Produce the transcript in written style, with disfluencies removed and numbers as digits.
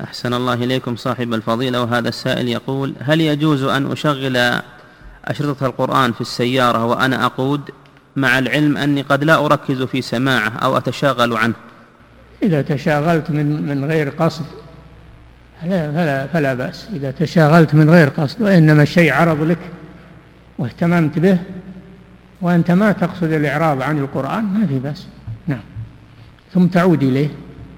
أحسن الله إليكم صاحب الفضيلة. وهذا السائل يقول: هل يجوز أن أشغل أشرطة القرآن في السيارة وأنا أقود، مع العلم أني قد لا أركز في سماعه أو أتشاغل عنه؟ إذا تشاغلت من غير قصد فلا بأس. إذا تشاغلت من غير قصد وإنما الشيء عرض لك واهتممت به وأنت ما تقصد الإعراض عن القرآن ما في بأس. نعم. ثم تعود إليه.